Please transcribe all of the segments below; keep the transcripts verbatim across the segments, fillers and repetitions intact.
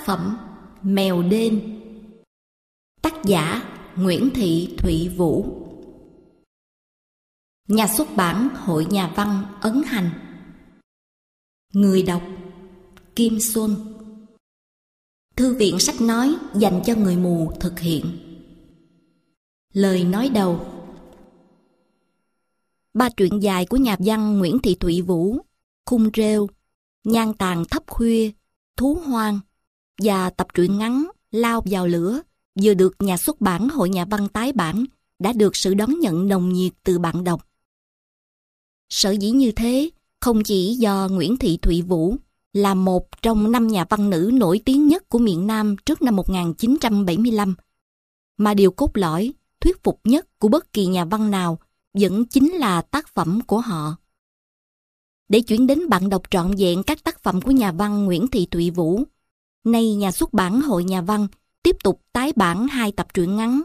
phẩm Mèo đêm. Tác giả Nguyễn Thị Thụy Vũ. Nhà xuất bản Hội Nhà văn Ấn Hành. Người đọc Kim Xuân. Thư viện sách nói dành cho người mù thực hiện. Lời nói đầu. Ba truyện dài của nhà văn Nguyễn Thị Thụy Vũ, Khung Rêu, Nhan tàn thấp khuya, Thú hoang và tập truyện ngắn Lao vào lửa vừa được nhà xuất bản Hội Nhà văn tái bản đã được sự đón nhận nồng nhiệt từ bạn đọc. Sở dĩ như thế không chỉ do Nguyễn Thị Thụy Vũ là một trong năm nhà văn nữ nổi tiếng nhất của miền Nam trước năm một nghìn chín trăm bảy mươi lăm, mà điều cốt lõi, thuyết phục nhất của bất kỳ nhà văn nào vẫn chính là tác phẩm của họ. Để chuyển đến bạn đọc trọn vẹn các tác phẩm của nhà văn Nguyễn Thị Thụy Vũ, nay nhà xuất bản Hội Nhà văn tiếp tục tái bản hai tập truyện ngắn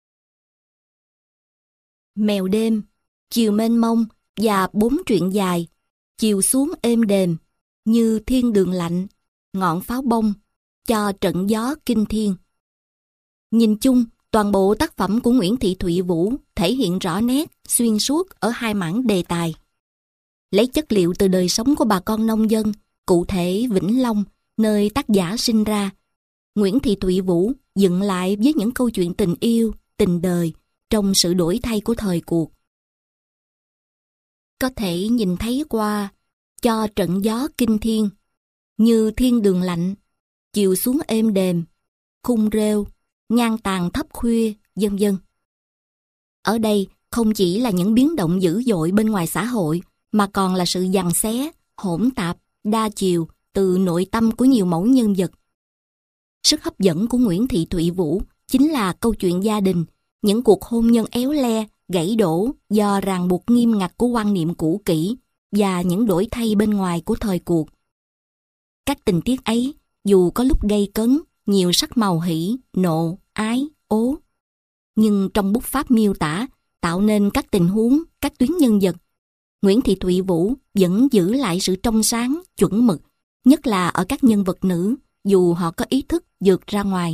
Mèo đêm, Chiều mênh mông và bốn truyện dài Chiều xuống êm đềm, Như thiên đường lạnh, Ngọn pháo bông, Cho trận gió kinh thiên. Nhìn chung, toàn bộ tác phẩm của Nguyễn Thị Thụy Vũ thể hiện rõ nét, xuyên suốt ở hai mảng đề tài. Lấy chất liệu từ đời sống của bà con nông dân, cụ thể Vĩnh Long, nơi tác giả sinh ra, Nguyễn Thị Thụy Vũ dựng lại với những câu chuyện tình yêu, tình đời trong sự đổi thay của thời cuộc. Có thể nhìn thấy qua Cho trận gió kinh thiên, Như thiên đường lạnh, Chiều xuống êm đềm, Khung rêu, Nhan tàn thấp khuya, vân vân. Ở đây không chỉ là những biến động dữ dội bên ngoài xã hội, mà còn là sự giằng xé, hỗn tạp, đa chiều từ nội tâm của nhiều mẫu nhân vật. Sức hấp dẫn của Nguyễn Thị Thụy Vũ chính là câu chuyện gia đình, những cuộc hôn nhân éo le, gãy đổ do ràng buộc nghiêm ngặt của quan niệm cũ kỹ và những đổi thay bên ngoài của thời cuộc. Các tình tiết ấy, dù có lúc gây cấn, nhiều sắc màu hỉ, nộ, ái, ố, nhưng trong bút pháp miêu tả, tạo nên các tình huống, các tuyến nhân vật, Nguyễn Thị Thụy Vũ vẫn giữ lại sự trong sáng, chuẩn mực, nhất là ở các nhân vật nữ, dù họ có ý thức vượt ra ngoài.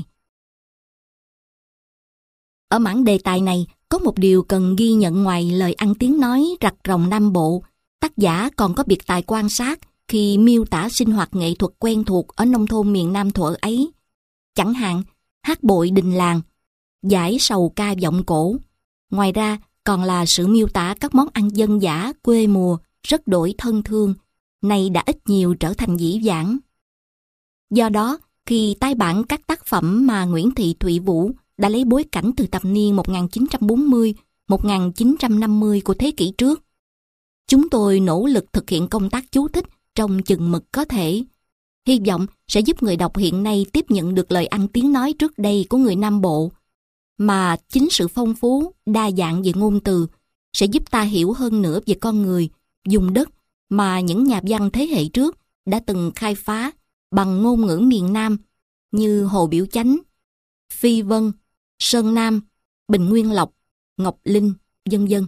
Ở mảng đề tài này, có một điều cần ghi nhận ngoài lời ăn tiếng nói rặt ròng Nam Bộ, tác giả còn có biệt tài quan sát khi miêu tả sinh hoạt nghệ thuật quen thuộc ở nông thôn miền Nam thuở ấy. Chẳng hạn, hát bội đình làng, giải sầu ca vọng cổ. Ngoài ra, còn là sự miêu tả các món ăn dân dã quê mùa rất đổi thân thương, nay đã ít nhiều trở thành dĩ vãng. Do đó, khi tái bản các tác phẩm mà Nguyễn Thị Thụy Vũ đã lấy bối cảnh từ thập niên một nghìn chín trăm bốn mươi đến một nghìn chín trăm năm mươi của thế kỷ trước, chúng tôi nỗ lực thực hiện công tác chú thích trong chừng mực có thể, hy vọng sẽ giúp người đọc hiện nay tiếp nhận được lời ăn tiếng nói trước đây của người Nam Bộ, mà chính sự phong phú, đa dạng về ngôn từ sẽ giúp ta hiểu hơn nữa về con người, vùng đất mà những nhà văn thế hệ trước đã từng khai phá bằng ngôn ngữ miền Nam như Hồ Biểu Chánh, Phi Vân, Sơn Nam, Bình Nguyên Lộc, Ngọc Linh, vân vân.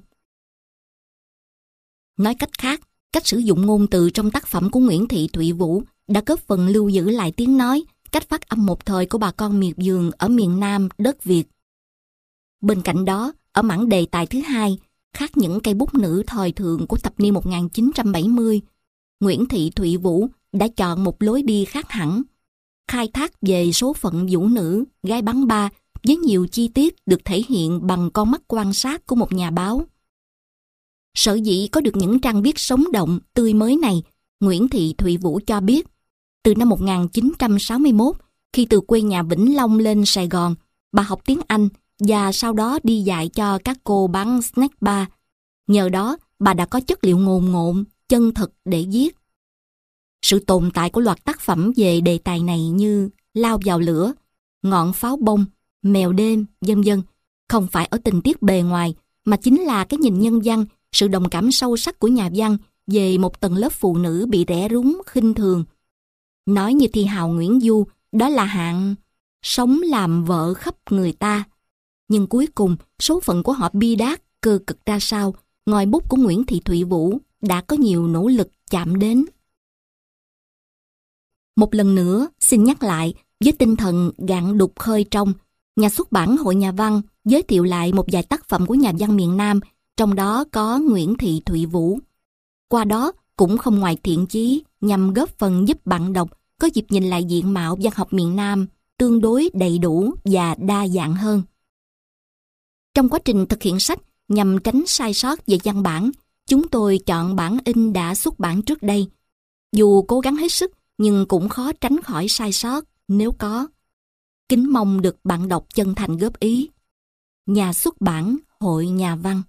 Nói cách khác, cách sử dụng ngôn từ trong tác phẩm của Nguyễn Thị Thụy Vũ đã góp phần lưu giữ lại tiếng nói, cách phát âm một thời của bà con miệt vườn ở miền Nam đất Việt. Bên cạnh đó, ở mảng đề tài thứ hai, khác những cây bút nữ thời thượng của thập niên một nghìn chín trăm bảy mươi, Nguyễn Thị Thụy Vũ đã chọn một lối đi khác hẳn, khai thác về số phận vũ nữ, gái bắn ba với nhiều chi tiết được thể hiện bằng con mắt quan sát của một nhà báo. Sở dĩ có được những trang viết sống động, tươi mới này, Nguyễn Thị Thụy Vũ cho biết, từ năm một nghìn chín trăm sáu mươi mốt, khi từ quê nhà Vĩnh Long lên Sài Gòn, bà học tiếng Anh và sau đó đi dạy cho các cô bán snack bar. Nhờ đó, bà đã có chất liệu ngồn ngộn, chân thực để viết. Sự tồn tại của loạt tác phẩm về đề tài này như Lao vào lửa, Ngọn pháo bông, Mèo đêm, vân vân, không phải ở tình tiết bề ngoài, mà chính là cái nhìn nhân văn, sự đồng cảm sâu sắc của nhà văn về một tầng lớp phụ nữ bị rẻ rúng, khinh thường. Nói như thi hào Nguyễn Du, đó là hạng sống làm vợ khắp người ta. Nhưng cuối cùng, số phận của họ bi đát, cơ cực ra sao, ngòi bút của Nguyễn Thị Thụy Vũ đã có nhiều nỗ lực chạm đến. Một lần nữa, xin nhắc lại, Với tinh thần gạn đục khơi trong, nhà xuất bản Hội Nhà văn giới thiệu lại một vài tác phẩm của nhà văn miền Nam, trong đó có Nguyễn Thị Thụy Vũ. Qua đó cũng không ngoài thiện chí nhằm góp phần giúp bạn đọc có dịp nhìn lại diện mạo văn học miền Nam tương đối đầy đủ và đa dạng hơn. Trong quá trình thực hiện sách, nhằm tránh sai sót về văn bản, chúng tôi chọn bản in đã xuất bản trước đây. Dù cố gắng hết sức, nhưng cũng khó tránh khỏi sai sót nếu có. Kính mong được bạn đọc chân thành góp ý. Nhà xuất bản Hội Nhà văn.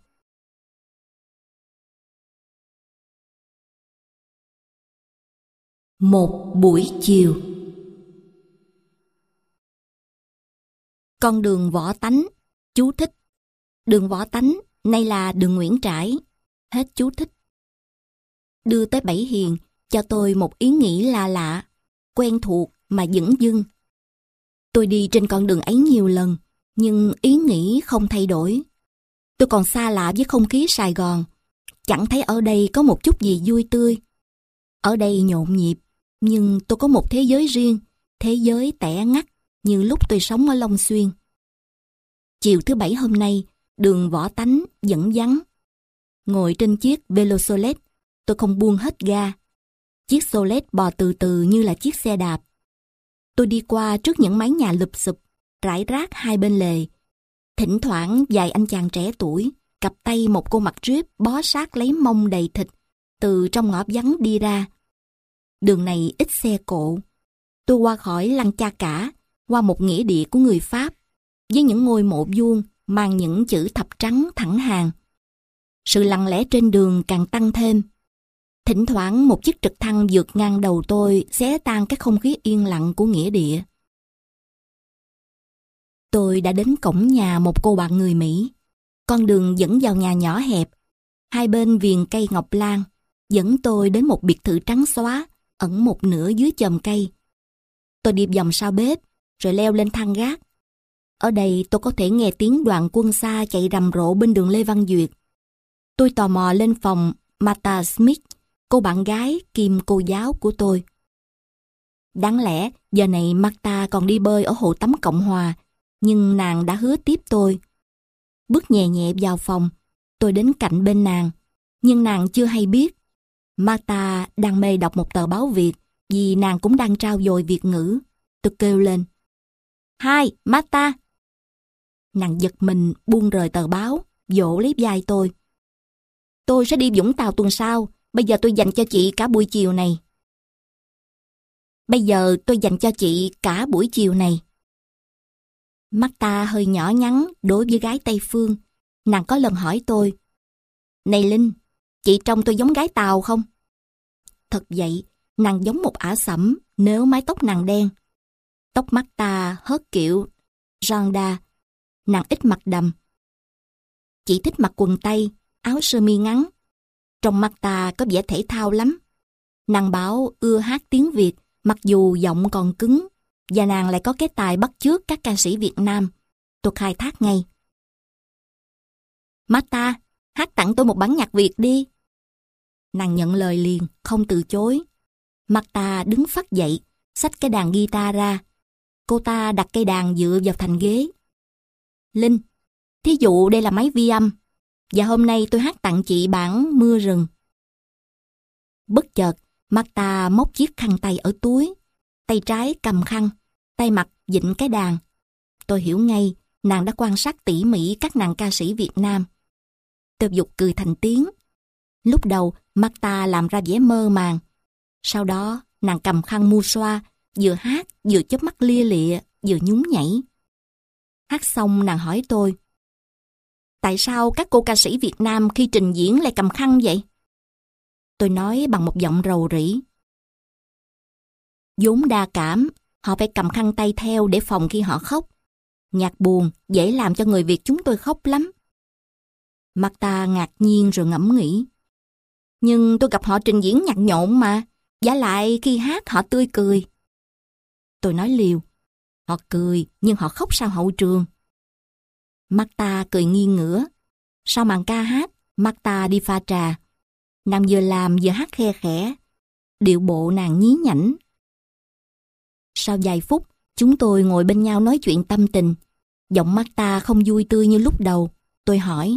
Một buổi chiều. Con đường Võ Tánh. Chú thích. Đường Võ Tánh, nay là đường Nguyễn Trãi. Hết chú thích. Đưa tới Bảy Hiền, cho tôi một ý nghĩ lạ lạ, quen thuộc mà dửng dưng. Tôi đi trên con đường ấy nhiều lần, nhưng ý nghĩ không thay đổi. Tôi còn xa lạ với không khí Sài Gòn, chẳng thấy ở đây có một chút gì vui tươi. Ở đây nhộn nhịp, nhưng tôi có một thế giới riêng, thế giới tẻ ngắt như lúc tôi sống ở Long Xuyên. Chiều thứ Bảy hôm nay, đường Võ Tánh vẫn vắng. Ngồi trên chiếc Velosolet, tôi không buông hết ga. Chiếc Solet bò từ từ như là chiếc xe đạp. Tôi đi qua trước những mái nhà lụp xụp, rải rác hai bên lề. Thỉnh thoảng vài anh chàng trẻ tuổi, cặp tay một cô mặc rip bó sát lấy mông đầy thịt, từ trong ngõ vắng đi ra. Đường này ít xe cộ. Tôi qua khỏi Lăng Cha Cả, qua một nghĩa địa của người Pháp, với những ngôi mộ vuông mang những chữ thập trắng thẳng hàng. Sự lặng lẽ trên đường càng tăng thêm. Thỉnh thoảng một chiếc trực thăng vượt ngang đầu tôi, xé tan cái không khí yên lặng của nghĩa địa. Tôi đã đến cổng nhà một cô bạn người Mỹ. Con đường dẫn vào nhà nhỏ hẹp, hai bên viền cây ngọc lan, dẫn tôi đến một biệt thự trắng xóa, ẩn một nửa dưới chòm cây. Tôi đi vòng sau bếp, rồi leo lên thang gác. Ở đây tôi có thể nghe tiếng đoàn quân xa chạy rầm rộ bên đường Lê Văn Duyệt. Tôi tò mò lên phòng Martha Smith, cô bạn gái kiêm cô giáo của tôi. Đáng lẽ giờ này Martha còn đi bơi ở hồ tắm Cộng Hòa, nhưng nàng đã hứa tiếp tôi. Bước nhẹ nhẹ vào phòng, tôi đến cạnh bên nàng, nhưng nàng chưa hay biết. Martha đang mê đọc một tờ báo Việt, vì nàng cũng đang trau dồi Việt ngữ. Tôi kêu lên: "Hi, Martha!" Nàng giật mình buông rời tờ báo, vỗ lấy vai tôi. "Tôi sẽ đi Vũng Tàu tuần sau, bây giờ tôi dành cho chị cả buổi chiều này." Bây giờ tôi dành cho chị cả buổi chiều này. Martha hơi nhỏ nhắn đối với gái Tây Phương. Nàng có lần hỏi tôi: "Này Linh, chị trông tôi giống gái Tàu không?" Thật vậy, nàng giống một ả sẫm nếu mái tóc nàng đen. Tóc Martha hớt kiểu Randa, nàng ít mặc đầm. Chị thích mặc quần tây, áo sơ mi ngắn. Trong Martha có vẻ thể thao lắm. Nàng bảo ưa hát tiếng Việt, mặc dù giọng còn cứng, và nàng lại có cái tài bắt chước các ca sĩ Việt Nam. Tôi khai thác ngay: "Martha, hát tặng tôi một bản nhạc Việt đi." Nàng nhận lời liền, không từ chối. Martha đứng phắt dậy, xách cái đàn guitar ra. Cô ta đặt cây đàn dựa vào thành ghế. "Linh, thí dụ đây là máy vi âm, và hôm nay tôi hát tặng chị bản Mưa Rừng." Bất chợt, Martha móc chiếc khăn tay ở túi, tay trái cầm khăn, tay mặt vịn cái đàn. Tôi hiểu ngay, nàng đã quan sát tỉ mỉ các nàng ca sĩ Việt Nam. Tôi giục cười thành tiếng. Lúc đầu, Martha làm ra vẻ mơ màng. Sau đó, nàng cầm khăn mu xoa, vừa hát, vừa chớp mắt lia lịa, vừa nhún nhảy. Hát xong nàng hỏi tôi: "Tại sao các cô ca sĩ Việt Nam khi trình diễn lại cầm khăn vậy?" Tôi nói bằng một giọng rầu rĩ: "Vốn đa cảm, họ phải cầm khăn tay theo để phòng khi họ khóc. Nhạc buồn dễ làm cho người Việt chúng tôi khóc lắm." Martha ngạc nhiên rồi ngẫm nghĩ: "Nhưng tôi gặp họ trình diễn nhạc nhộn mà, vả lại khi hát họ tươi cười." Tôi nói liều: "Họ cười nhưng họ khóc sau hậu trường." Martha cười nghiêng ngửa. Sau màn ca hát, Martha đi pha trà. Nàng vừa làm vừa hát khe khẽ, điệu bộ nàng nhí nhảnh. Sau vài phút, Chúng tôi ngồi bên nhau nói chuyện tâm tình. Giọng Marta không vui tươi như lúc đầu. Tôi hỏi: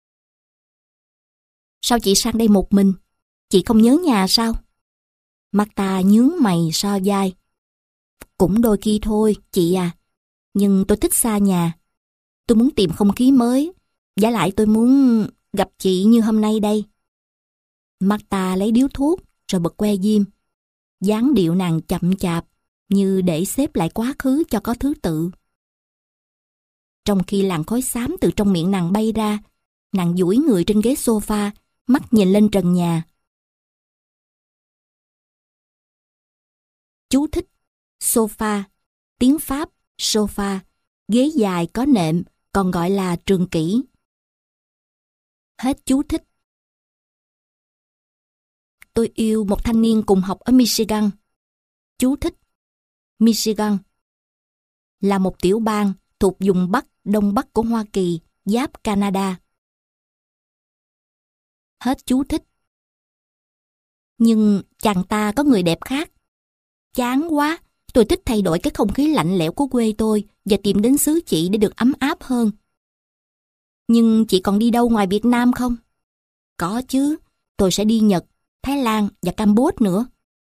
Sao chị sang đây một mình? Chị không nhớ nhà sao? Marta nhướng mày so vai. Cũng đôi khi thôi, chị à. Nhưng tôi thích xa nhà. Tôi muốn tìm không khí mới. Vả lại tôi muốn gặp chị như hôm nay đây. Marta lấy điếu thuốc rồi bật que diêm. Dáng điệu nàng chậm chạp, như để xếp lại quá khứ cho có thứ tự. Trong khi làn khói xám từ trong miệng nàng bay ra, nàng duỗi người trên ghế sofa, mắt nhìn lên trần nhà. Chú thích: sofa, tiếng Pháp sofa, ghế dài có nệm, còn gọi là trường kỷ. Hết chú thích. Tôi yêu một thanh niên cùng học ở Michigan. Chú thích: Michigan là một tiểu bang thuộc vùng Bắc Đông Bắc của Hoa Kỳ, giáp Canada. Hết chú thích. Nhưng chàng ta có người đẹp khác. Chán quá, tôi thích thay đổi cái không khí lạnh lẽo của quê tôi và tìm đến xứ chị để được ấm áp hơn. Nhưng chị còn đi đâu ngoài Việt Nam không? Có chứ, tôi sẽ đi Nhật, Thái Lan và Campuchia nữa.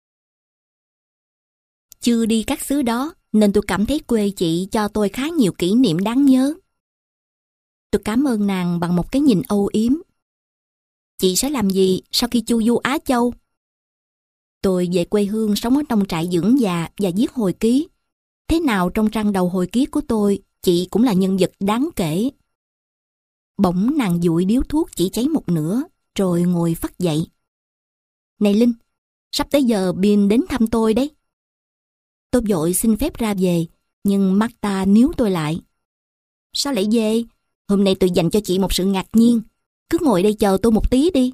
Chưa đi các xứ đó nên tôi cảm thấy quê chị cho tôi khá nhiều kỷ niệm đáng nhớ. Tôi cảm ơn nàng bằng một cái nhìn âu yếm. Chị sẽ làm gì sau khi chu du Á Châu? Tôi về quê hương sống ở trong trại dưỡng già và viết hồi ký. Thế nào trong trang đầu hồi ký của tôi, chị cũng là nhân vật đáng kể. Bỗng nàng dụi điếu thuốc chỉ cháy một nửa, rồi ngồi phắt dậy. Này Linh, sắp tới giờ Bin đến thăm tôi đấy. Tôi vội xin phép ra về, nhưng Marta níu tôi lại. Sao lại về? Hôm nay tôi dành cho chị một sự ngạc nhiên. Cứ ngồi đây chờ tôi một tí đi.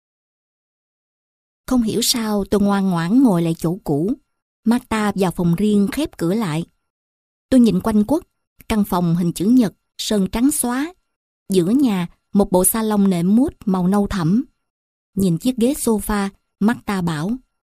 Không hiểu sao tôi ngoan ngoãn ngồi lại chỗ cũ. Marta vào phòng riêng khép cửa lại. Tôi nhìn quanh quất, căn phòng hình chữ nhật, sơn trắng xóa. Giữa nhà, một bộ salon nệm mút màu nâu thẫm. Nhìn chiếc ghế sofa, Marta bảo: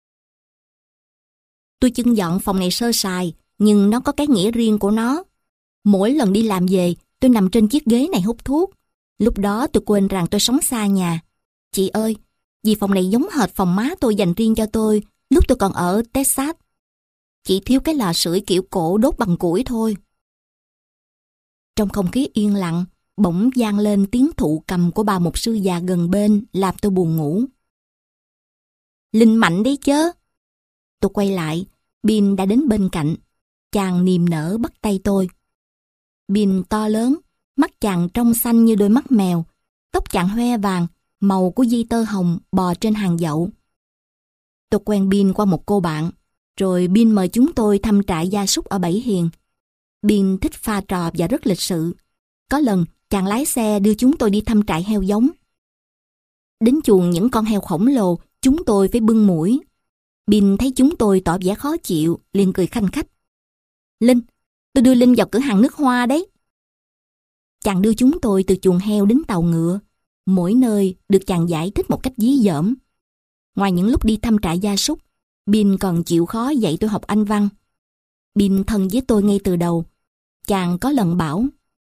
Tôi chưng dọn phòng này sơ sài, nhưng nó có cái nghĩa riêng của nó. Mỗi lần đi làm về, tôi nằm trên chiếc ghế này hút thuốc. Lúc đó tôi quên rằng tôi sống xa nhà. Chị ơi, vì phòng này giống hệt phòng má tôi dành riêng cho tôi lúc tôi còn ở Texas. Chỉ thiếu cái lò sưởi kiểu cổ đốt bằng củi thôi. Trong không khí yên lặng, bỗng vang lên tiếng thụ cầm của bà mục sư già gần bên, làm tôi buồn ngủ. Linh mạnh đấy chớ. Tôi quay lại, Bin đã đến bên cạnh. Chàng niềm nở bắt tay tôi. Bin to lớn, mắt chàng trong xanh như đôi mắt mèo, tóc chàng hoe vàng, màu của dây tơ hồng bò trên hàng dậu. Tôi quen Bin qua một cô bạn, rồi Bin mời chúng tôi thăm trại gia súc ở Bảy Hiền. Bin thích pha trò và rất lịch sự. Có lần chàng lái xe đưa chúng tôi đi thăm trại heo giống. Đến chuồng những con heo khổng lồ, chúng tôi phải bưng mũi. Bin thấy chúng tôi tỏ vẻ khó chịu, liền cười khanh khách. Linh, tôi đưa Linh vào cửa hàng nước hoa đấy. Chàng đưa chúng tôi từ chuồng heo đến tàu ngựa. Mỗi nơi được chàng giải thích một cách dí dỏm. Ngoài những lúc đi thăm trại gia súc, Bin còn chịu khó dạy tôi học Anh văn. Bin thân với tôi ngay từ đầu. Chàng có lần bảo: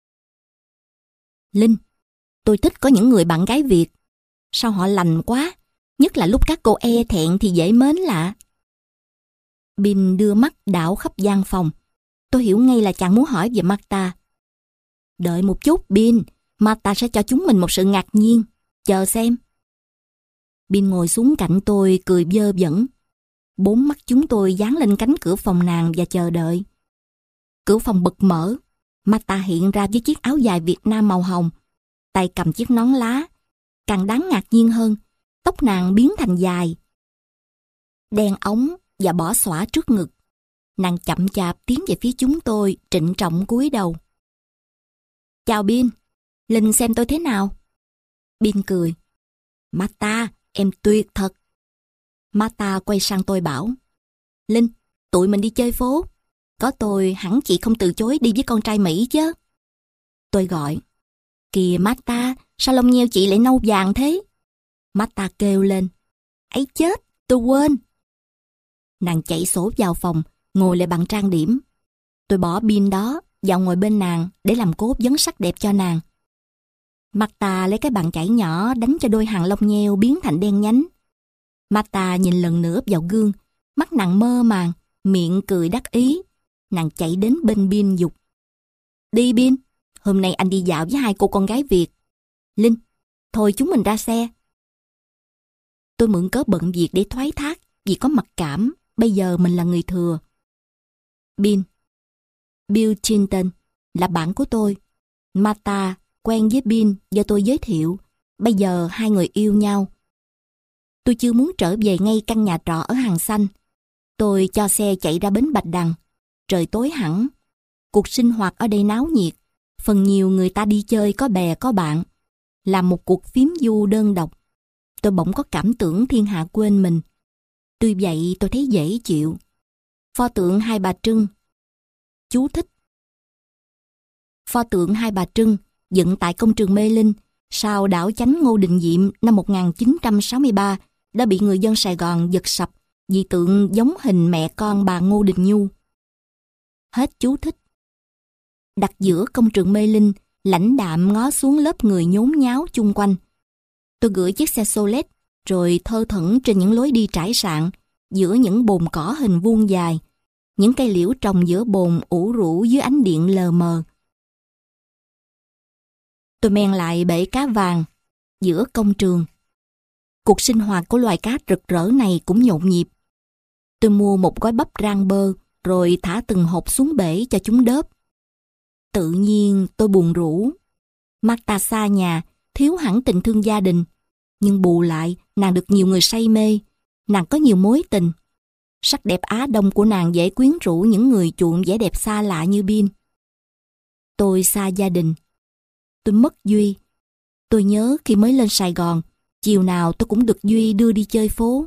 Linh, tôi thích có những người bạn gái Việt. Sao họ lành quá, nhất là lúc các cô e thẹn thì dễ mến lạ. Bin đưa mắt đảo khắp gian phòng. Tôi hiểu ngay là chàng muốn hỏi về Marta. Đợi một chút Bin, Marta sẽ cho chúng mình một sự ngạc nhiên. Chờ xem. Bin ngồi xuống cạnh tôi cười vơ vẩn. Bốn mắt chúng tôi dán lên cánh cửa phòng nàng và chờ đợi. Cửa phòng bật mở. Marta hiện ra với chiếc áo dài Việt Nam màu hồng, tay cầm chiếc nón lá. Càng đáng ngạc nhiên hơn, tóc nàng biến thành dài, đen ống và bỏ xõa trước ngực. Nàng chậm chạp tiến về phía chúng tôi, trịnh trọng cúi đầu. Chào Bin, Linh xem tôi thế nào? Bin cười. Marta, em tuyệt thật. Marta quay sang tôi bảo: Linh, tụi mình đi chơi phố. Có tôi hẳn chị không từ chối đi với con trai Mỹ chứ. Tôi gọi: Kìa Marta, sao lông nheo chị lại nâu vàng thế? Marta kêu lên: Ấy chết, tôi quên. Nàng chạy sổ vào phòng, ngồi lại bằng trang điểm. Tôi bỏ pin đó vào ngồi bên nàng để làm cốt vấn sắc đẹp cho nàng. Marta lấy cái bàn chải nhỏ đánh cho đôi hàng lông nheo biến thành đen nhánh. Marta nhìn lần nữa vào gương, mắt nàng mơ màng, miệng cười đắc ý. Nàng chạy đến bên Bin dục. Đi Bin, hôm nay anh đi dạo với hai cô con gái Việt. Linh, thôi chúng mình ra xe. Tôi mượn cớ bận việc để thoái thác vì có mặc cảm, bây giờ mình là người thừa. Bin, Bill Clinton là bạn của tôi. Marta quen với Bin do tôi giới thiệu. Bây giờ hai người yêu nhau. Tôi chưa muốn trở về ngay căn nhà trọ ở Hàng Xanh. Tôi cho xe chạy ra bến Bạch Đằng. Trời tối hẳn. Cuộc sinh hoạt ở đây náo nhiệt. Phần nhiều người ta đi chơi có bè có bạn. Làm một cuộc phiếm du đơn độc. Tôi bỗng có cảm tưởng thiên hạ quên mình. Tuy vậy tôi thấy dễ chịu. Pho tượng Hai Bà Trưng. Chú thích. Pho tượng Hai Bà Trưng dựng tại công trường Mê Linh sau đảo chánh Ngô Đình Diệm năm một nghìn chín trăm sáu mươi ba đã bị người dân Sài Gòn giật sập vì tượng giống hình mẹ con bà Ngô Đình Nhu. Hết chú thích. Đặt giữa công trường Mê Linh, lãnh đạm ngó xuống lớp người nhốn nháo chung quanh. Tôi gửi chiếc xe Solet rồi thơ thẩn trên những lối đi trải sạn giữa những bồn cỏ hình vuông dài, những cây liễu trồng giữa bồn ủ rũ dưới ánh điện lờ mờ. Tôi men lại bể cá vàng giữa công trường. Cuộc sinh hoạt của loài cá rực rỡ này cũng nhộn nhịp. Tôi mua một gói bắp rang bơ rồi thả từng hộp xuống bể cho chúng đớp. Tự nhiên tôi buồn rũ. Marta xa nhà, thiếu hẳn tình thương gia đình. Nhưng bù lại, nàng được nhiều người say mê. Nàng có nhiều mối tình. Sắc đẹp Á Đông của nàng dễ quyến rũ những người chuộng vẻ đẹp xa lạ như Bin. Tôi xa gia đình. Tôi mất Duy. Tôi nhớ khi mới lên Sài Gòn, chiều nào tôi cũng được Duy đưa đi chơi phố.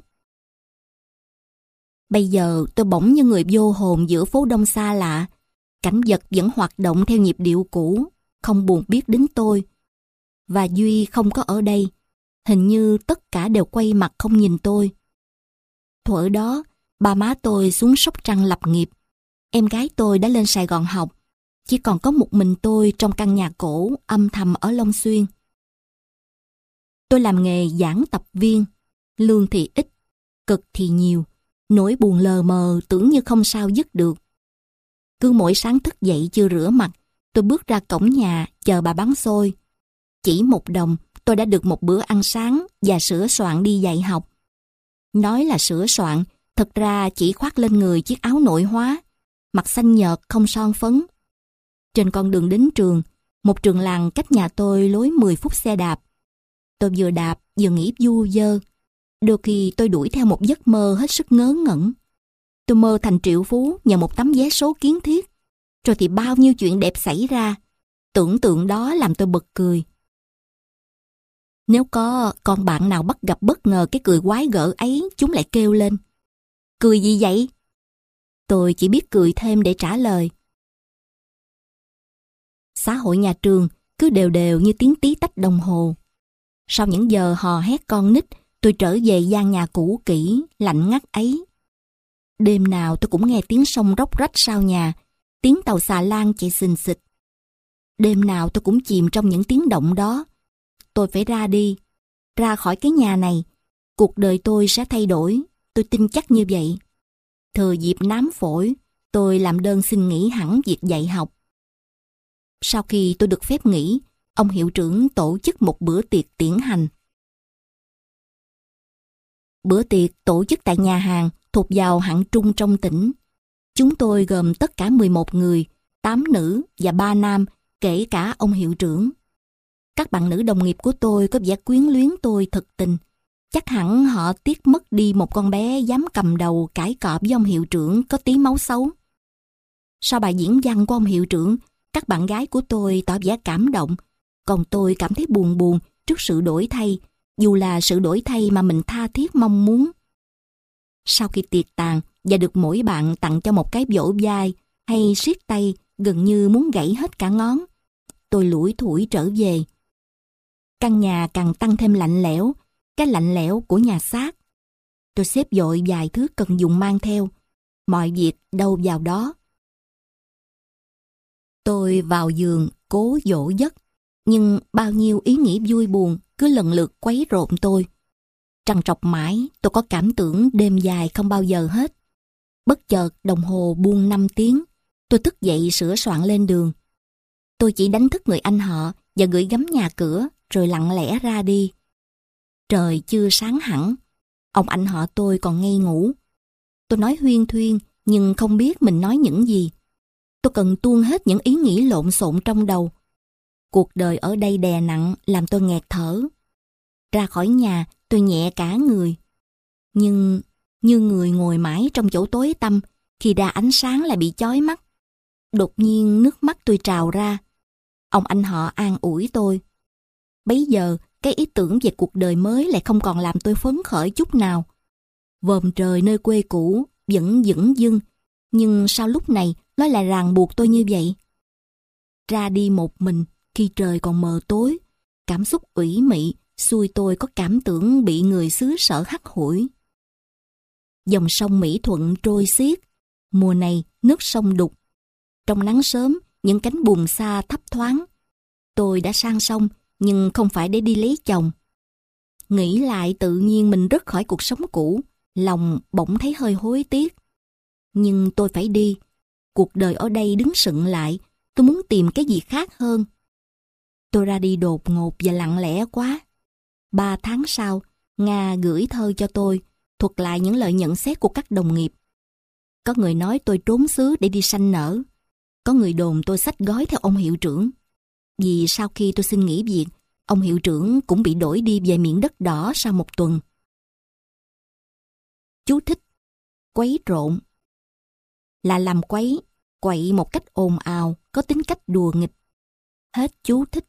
Bây giờ tôi bỗng như người vô hồn giữa phố đông xa lạ. Cảnh vật vẫn hoạt động theo nhịp điệu cũ, không buồn biết đến tôi. Và Duy không có ở đây. Hình như tất cả đều quay mặt không nhìn tôi. Thuở đó, ba má tôi xuống Sóc Trăng lập nghiệp. Em gái tôi đã lên Sài Gòn học. Chỉ còn có một mình tôi trong căn nhà cổ âm thầm ở Long Xuyên. Tôi làm nghề giảng tập viên. Lương thì ít, cực thì nhiều. Nỗi buồn lờ mờ tưởng như không sao dứt được. Cứ mỗi sáng thức dậy chưa rửa mặt, tôi bước ra cổng nhà chờ bà bán xôi. Chỉ một đồng, tôi đã được một bữa ăn sáng và sửa soạn đi dạy học. Nói là sửa soạn, thật ra chỉ khoác lên người chiếc áo nội hóa, mặt xanh nhợt không son phấn. Trên con đường đến trường, một trường làng cách nhà tôi lối mười phút xe đạp. Tôi vừa đạp vừa nghĩ du vơ. Đôi khi tôi đuổi theo một giấc mơ hết sức ngớ ngẩn. Tôi mơ thành triệu phú nhờ một tấm vé số kiến thiết. Rồi thì bao nhiêu chuyện đẹp xảy ra. Tưởng tượng đó làm tôi bật cười. Nếu có con bạn nào bắt gặp bất ngờ cái cười quái gở ấy, chúng lại kêu lên. Cười gì vậy? Tôi chỉ biết cười thêm để trả lời. Xã hội nhà trường cứ đều đều như tiếng tí tách đồng hồ. Sau những giờ hò hét con nít, tôi trở về gian nhà cũ kỹ, lạnh ngắt ấy. Đêm nào tôi cũng nghe tiếng sông róc rách sau nhà, tiếng tàu xà lan chạy xình xịch. Đêm nào tôi cũng chìm trong những tiếng động đó. Tôi phải ra đi, ra khỏi cái nhà này. Cuộc đời tôi sẽ thay đổi, tôi tin chắc như vậy. Thừa dịp nám phổi, tôi làm đơn xin nghỉ hẳn việc dạy học. Sau khi tôi được phép nghỉ, ông hiệu trưởng tổ chức một bữa tiệc tiễn hành. Bữa tiệc tổ chức tại nhà hàng thuộc vào hạng trung trong tỉnh. Chúng tôi gồm tất cả mười một người, tám nữ và ba nam, kể cả ông hiệu trưởng. Các bạn nữ đồng nghiệp của tôi có vẻ quyến luyến tôi thật tình. Chắc hẳn họ tiếc mất đi một con bé dám cầm đầu cãi cọp với ông hiệu trưởng có tí máu xấu. Sau bài diễn văn của ông hiệu trưởng, các bạn gái của tôi tỏ vẻ cảm động, còn tôi cảm thấy buồn buồn trước sự đổi thay, dù là sự đổi thay mà mình tha thiết mong muốn. Sau khi tiệc tàn và được mỗi bạn tặng cho một cái vỗ vai hay siết tay gần như muốn gãy hết cả ngón, tôi lủi thủi trở về. Căn nhà càng tăng thêm lạnh lẽo, cái lạnh lẽo của nhà xác. Tôi xếp vội vài thứ cần dùng mang theo, mọi việc đâu vào đó. Tôi vào giường cố dỗ giấc, nhưng bao nhiêu ý nghĩ vui buồn cứ lần lượt quấy rộn tôi. Trằn trọc mãi, tôi có cảm tưởng đêm dài không bao giờ hết. Bất chợt đồng hồ buông năm tiếng, tôi thức dậy sửa soạn lên đường. Tôi chỉ đánh thức người anh họ và gửi gắm nhà cửa, rồi lặng lẽ ra đi. Trời chưa sáng hẳn, ông anh họ tôi còn ngây ngủ. Tôi nói huyên thuyên, nhưng không biết mình nói những gì. Tôi cần tuôn hết những ý nghĩ lộn xộn trong đầu. Cuộc đời ở đây đè nặng làm tôi nghẹt thở. Ra khỏi nhà, tôi nhẹ cả người. Nhưng như người ngồi mãi trong chỗ tối tăm, khi ra ánh sáng lại bị chói mắt. Đột nhiên nước mắt tôi trào ra. Ông anh họ an ủi tôi. Bấy giờ, cái ý tưởng về cuộc đời mới lại không còn làm tôi phấn khởi chút nào. Vòm trời nơi quê cũ vẫn dửng dưng, nhưng sao lúc này nó lại ràng buộc tôi như vậy? Ra đi một mình khi trời còn mờ tối, cảm xúc ủy mị xui tôi có cảm tưởng bị người xứ sở hắt hủi. Dòng sông Mỹ Thuận trôi xiết, mùa này nước sông đục. Trong nắng sớm, những cánh buồm xa thấp thoáng. Tôi đã sang sông, nhưng không phải để đi lấy chồng. Nghĩ lại tự nhiên mình rớt khỏi cuộc sống cũ, lòng bỗng thấy hơi hối tiếc. Nhưng tôi phải đi. Cuộc đời ở đây đứng sững lại, tôi muốn tìm cái gì khác hơn. Tôi ra đi đột ngột và lặng lẽ quá. Ba tháng sau, Nga gửi thơ cho tôi, thuật lại những lời nhận xét của các đồng nghiệp. Có người nói tôi trốn xứ để đi sanh nở. Có người đồn tôi xách gói theo ông hiệu trưởng. Vì sau khi tôi xin nghỉ việc, ông hiệu trưởng cũng bị đổi đi về miền đất đỏ sau một tuần. Chú thích: quấy rộn là làm quấy, quậy một cách ồn ào, có tính cách đùa nghịch. Hết chú thích.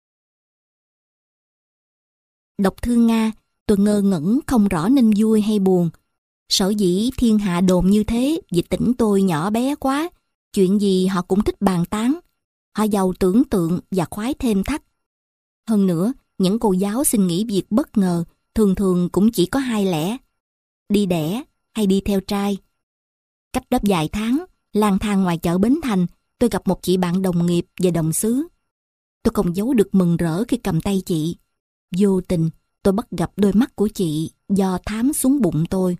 Đọc thư Nga, tôi ngơ ngẩn không rõ nên vui hay buồn. Sở dĩ thiên hạ đồn như thế vì tỉnh tôi nhỏ bé quá, chuyện gì họ cũng thích bàn tán. Họ giàu tưởng tượng và khoái thêm thắt. Hơn nữa, những cô giáo xin nghỉ việc bất ngờ thường thường cũng chỉ có hai lẽ: đi đẻ hay đi theo trai. Cách đó vài tháng, lang thang ngoài chợ Bến Thành, tôi gặp một chị bạn đồng nghiệp và đồng xứ. Tôi không giấu được mừng rỡ khi cầm tay chị. Vô tình, tôi bắt gặp đôi mắt của chị do thám xuống bụng tôi.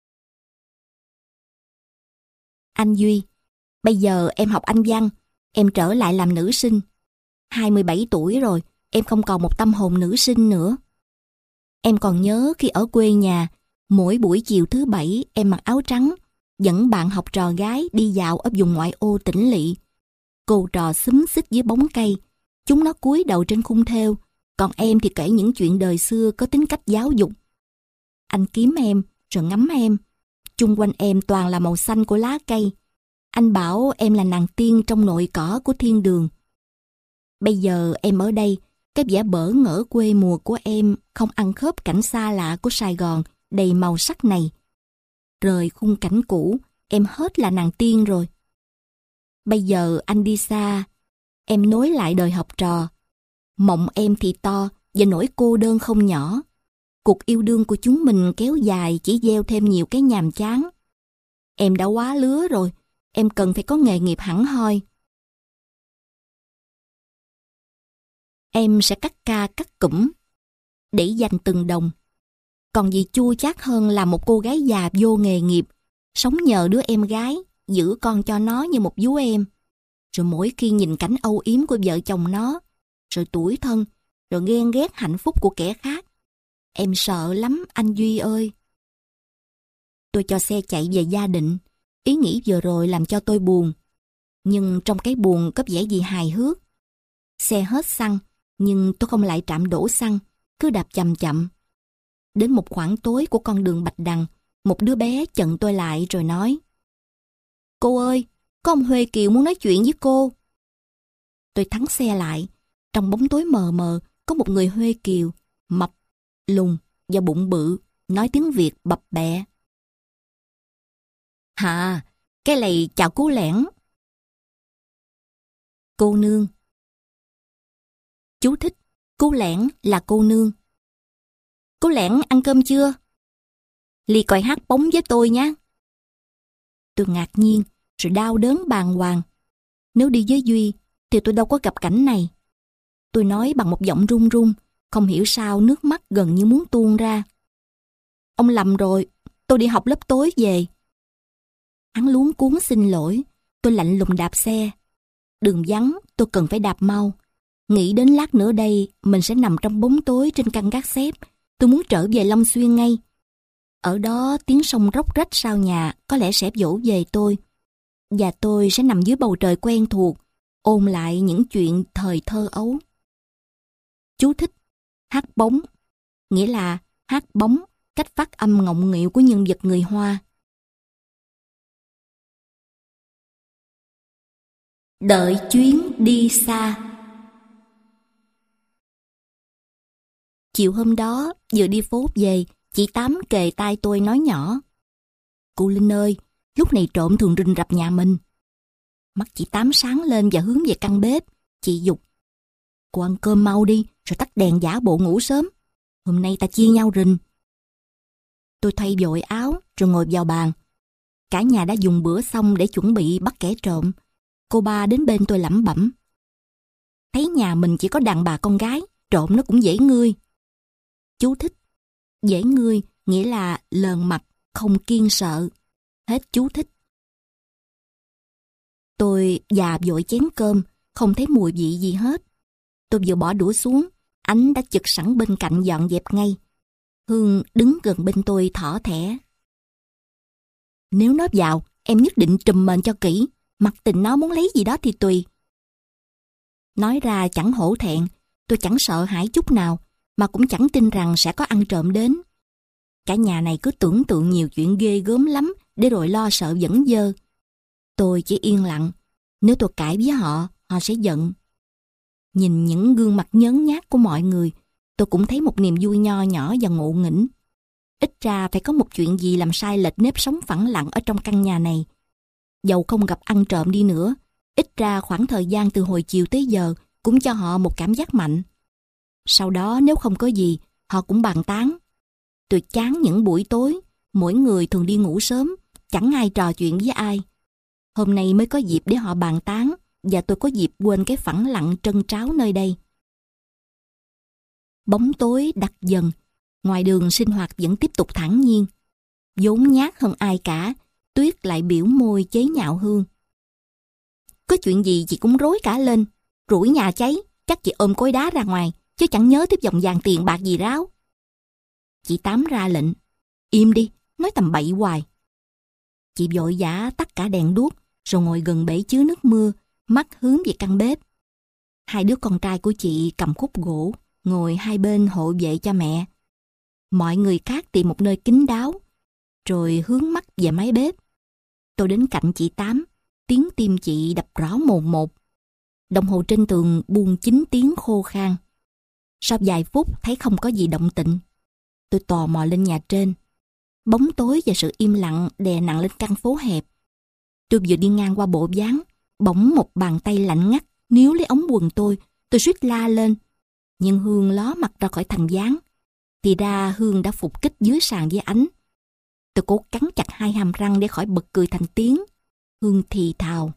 Anh Duy, bây giờ em học Anh văn, em trở lại làm nữ sinh. hai mươi bảy tuổi rồi, em không còn một tâm hồn nữ sinh nữa. Em còn nhớ khi ở quê nhà, mỗi buổi chiều thứ bảy em mặc áo trắng, dẫn bạn học trò gái đi dạo ở vùng ngoại ô Tỉnh Lỵ. Cô trò xúm xít dưới bóng cây, chúng nó cúi đầu trên khung thêu, còn em thì kể những chuyện đời xưa có tính cách giáo dục. Anh kiếm em, rồi ngắm em. Chung quanh em toàn là màu xanh của lá cây. Anh bảo em là nàng tiên trong nội cỏ của thiên đường. Bây giờ em ở đây, cái vẻ bỡ ngỡ quê mùa của em không ăn khớp cảnh xa lạ của Sài Gòn đầy màu sắc này. Rời khung cảnh cũ, em hết là nàng tiên rồi. Bây giờ anh đi xa, em nối lại đời học trò. Mộng em thì to và nỗi cô đơn không nhỏ. Cuộc yêu đương của chúng mình kéo dài chỉ gieo thêm nhiều cái nhàm chán. Em đã quá lứa rồi, em cần phải có nghề nghiệp hẳn hoi. Em sẽ cắt ca cắt cụm để dành từng đồng. Còn gì chua chát hơn là một cô gái già vô nghề nghiệp, sống nhờ đứa em gái, giữ con cho nó như một vú em. Rồi mỗi khi nhìn cảnh âu yếm của vợ chồng nó, rồi tủi thân, rồi ghen ghét hạnh phúc của kẻ khác, em sợ lắm anh Duy ơi. Tôi cho xe chạy về Gia Định. Ý nghĩ vừa rồi làm cho tôi buồn. Nhưng trong cái buồn có vẻ gì hài hước. Xe hết xăng, nhưng tôi không lại trạm đổ xăng, cứ đạp chậm chậm. Đến một khoảng tối của con đường Bạch Đằng, một đứa bé chặn tôi lại rồi nói: "Cô ơi, có ông Huê Kiều muốn nói chuyện với cô." Tôi thắng xe lại. Trong bóng tối mờ mờ có một người Huê Kiều, mập, lùn và bụng bự, nói tiếng Việt bập bẹ: "Hà, cái này chào cô Lẻn." Cô nương. Chú thích: cô Lẻn là cô nương. "Cô Lẻn ăn cơm chưa? Ly coi hát bóng với tôi nhé." Tôi ngạc nhiên, rồi đau đớn bàng hoàng. Nếu đi với Duy, thì tôi đâu có gặp cảnh này. Tôi nói bằng một giọng run run, không hiểu sao nước mắt gần như muốn tuôn ra. Ông lầm rồi, tôi đi học lớp tối về. Hắn luống cuống xin lỗi, tôi lạnh lùng đạp xe. Đường vắng, tôi cần phải đạp mau. Nghĩ đến lát nữa đây, mình sẽ nằm trong bóng tối trên căn gác xếp. Tôi muốn trở về Long Xuyên ngay. Ở đó tiếng sông róc rách sau nhà có lẽ sẽ dỗ về tôi. Và tôi sẽ nằm dưới bầu trời quen thuộc, ôn lại những chuyện thời thơ ấu. Chú thích: hát bóng, nghĩa là hát bóng, cách phát âm ngọng nghịu của nhân vật người Hoa. Đợi chuyến đi xa. Chiều hôm đó, vừa đi phố về, chị Tám kề tai tôi nói nhỏ: Cô Linh ơi, lúc này trộm thường rình rập nhà mình. Mắt chị Tám sáng lên và hướng về căn bếp. Chị giục: Cô ăn cơm mau đi, rồi tắt đèn giả bộ ngủ sớm. Hôm nay ta chia nhau rình. Tôi thay vội áo, rồi ngồi vào bàn. Cả nhà đã dùng bữa xong để chuẩn bị bắt kẻ trộm. Cô ba đến bên tôi lẩm bẩm: Thấy nhà mình chỉ có đàn bà con gái, trộm nó cũng dễ ngươi. Chú thích: dễ ngươi nghĩa là lờn mặt, không kiêng sợ. Hết chú thích. Tôi dà vội chén cơm, không thấy mùi vị gì hết. Tôi vừa bỏ đũa xuống, Ánh đã chực sẵn bên cạnh dọn dẹp ngay. Hương đứng gần bên tôi thỏ thẻ: Nếu nó vào, em nhất định trùm mền cho kỹ. Mặc tình nó muốn lấy gì đó thì tùy. Nói ra chẳng hổ thẹn, tôi chẳng sợ hãi chút nào, mà cũng chẳng tin rằng sẽ có ăn trộm đến. Cả nhà này cứ tưởng tượng nhiều chuyện ghê gớm lắm, để rồi lo sợ vẫn dơ. Tôi chỉ yên lặng. Nếu tôi cãi với họ, họ sẽ giận. Nhìn những gương mặt nhớn nhác của mọi người, tôi cũng thấy một niềm vui nho nhỏ và ngộ nghĩnh. Ít ra phải có một chuyện gì làm sai lệch nếp sống phẳng lặng ở trong căn nhà này. Dầu không gặp ăn trộm đi nữa, ít ra khoảng thời gian từ hồi chiều tới giờ cũng cho họ một cảm giác mạnh. Sau đó nếu không có gì, họ cũng bàn tán. Tôi chán những buổi tối, mỗi người thường đi ngủ sớm, chẳng ai trò chuyện với ai. Hôm nay mới có dịp để họ bàn tán, và tôi có dịp quên cái phẳng lặng trân tráo nơi đây. Bóng tối đặc dần, ngoài đường sinh hoạt vẫn tiếp tục thản nhiên. Vốn nhát hơn ai cả, Tuyết lại biểu môi chế nhạo Hương. Có chuyện gì chị cũng rối cả lên. Rủi nhà cháy, chắc chị ôm cối đá ra ngoài, chứ chẳng nhớ tiếp vòng vàng tiền bạc gì ráo. Chị Tám ra lệnh: Im đi, nói tầm bậy hoài. Chị vội vã tắt cả đèn đuốc, rồi ngồi gần bể chứa nước mưa, mắt hướng về căn bếp. Hai đứa con trai của chị cầm khúc gỗ, ngồi hai bên hộ vệ cho mẹ. Mọi người khác tìm một nơi kín đáo, rồi hướng mắt về mái bếp. Tôi đến cạnh chị Tám, tiếng tim chị đập rõ mồn một. Đồng hồ trên tường buông chín tiếng khô khan. Sau vài phút thấy không có gì động tĩnh, tôi tò mò lên nhà trên. Bóng tối và sự im lặng đè nặng lên căn phố hẹp. Tôi vừa đi ngang qua bộ dáng, bỗng một bàn tay lạnh ngắt níu lấy ống quần tôi. Tôi suýt la lên, nhưng Hương ló mặt ra khỏi thành dáng. Thì ra Hương đã phục kích dưới sàn với Ánh. Tôi cố cắn chặt hai hàm răng để khỏi bật cười thành tiếng. Hương thì thào: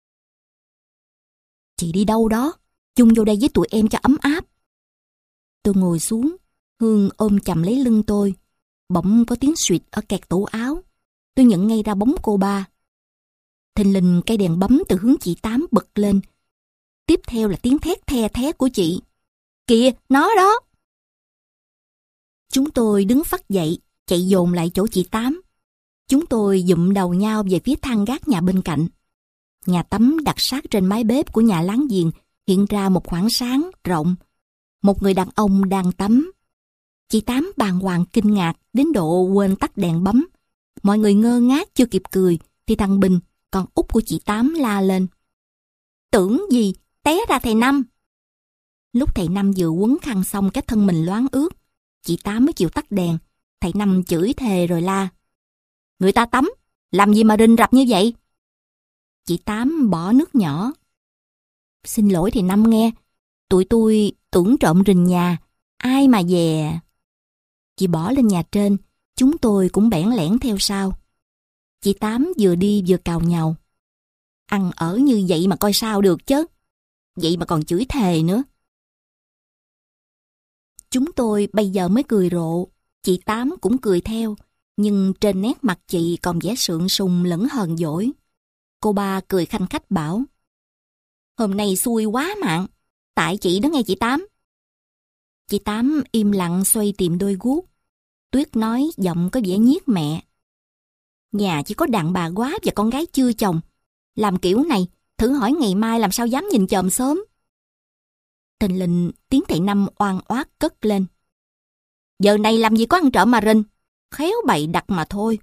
Chị đi đâu đó? Chung vô đây với tụi em cho ấm áp. Tôi ngồi xuống, Hương ôm chầm lấy lưng tôi. Bỗng có tiếng suỵt ở kẹt tủ áo. Tôi nhận ngay ra bóng cô ba. Thình lình cây đèn bấm từ hướng chị Tám bật lên. Tiếp theo là tiếng thét the thé của chị: Kìa, nó đó! Chúng tôi đứng phắt dậy, chạy dồn lại chỗ chị Tám. Chúng tôi dụm đầu nhau về phía thang gác nhà bên cạnh. Nhà tắm đặt sát trên mái bếp của nhà láng giềng hiện ra một khoảng sáng rộng. Một người đàn ông đang tắm. Chị Tám bàng hoàng kinh ngạc đến độ quên tắt đèn bấm. Mọi người ngơ ngác chưa kịp cười thì thằng Bình, con út của chị Tám, la lên: Tưởng gì, té ra thầy Năm. Lúc thầy Năm vừa quấn khăn xong cái thân mình loáng ướt, chị Tám mới chịu tắt đèn. Thầy Năm chửi thề rồi la: Người ta tắm, làm gì mà rình rập như vậy? Chị Tám bỏ nước nhỏ: Xin lỗi thầy Năm nghe, tụi tôi tưởng trộm rình nhà, ai mà dè. Chị bỏ lên nhà trên, chúng tôi cũng bẽn lẽn theo sau. Chị Tám vừa đi vừa càu nhàu: Ăn ở như vậy mà coi sao được chứ. Vậy mà còn chửi thề nữa. Chúng tôi bây giờ mới cười rộ. Chị Tám cũng cười theo. Nhưng trên nét mặt chị còn vẻ sượng sùng lẫn hờn dỗi. Cô ba cười khanh khách bảo: hôm nay xui quá mạng. Tại chị đó nghe chị Tám. Chị Tám im lặng xoay tìm đôi guốc. Tuyết nói giọng có vẻ nhiếc mẹ: nhà chỉ có đàn bà quá và con gái chưa chồng. Làm kiểu này, thử hỏi ngày mai làm sao dám nhìn chòm sớm. Thình lình tiếng thầy Năm oan oát cất lên: giờ này làm gì có ăn trộm mà rình. Khéo bày đặt mà thôi.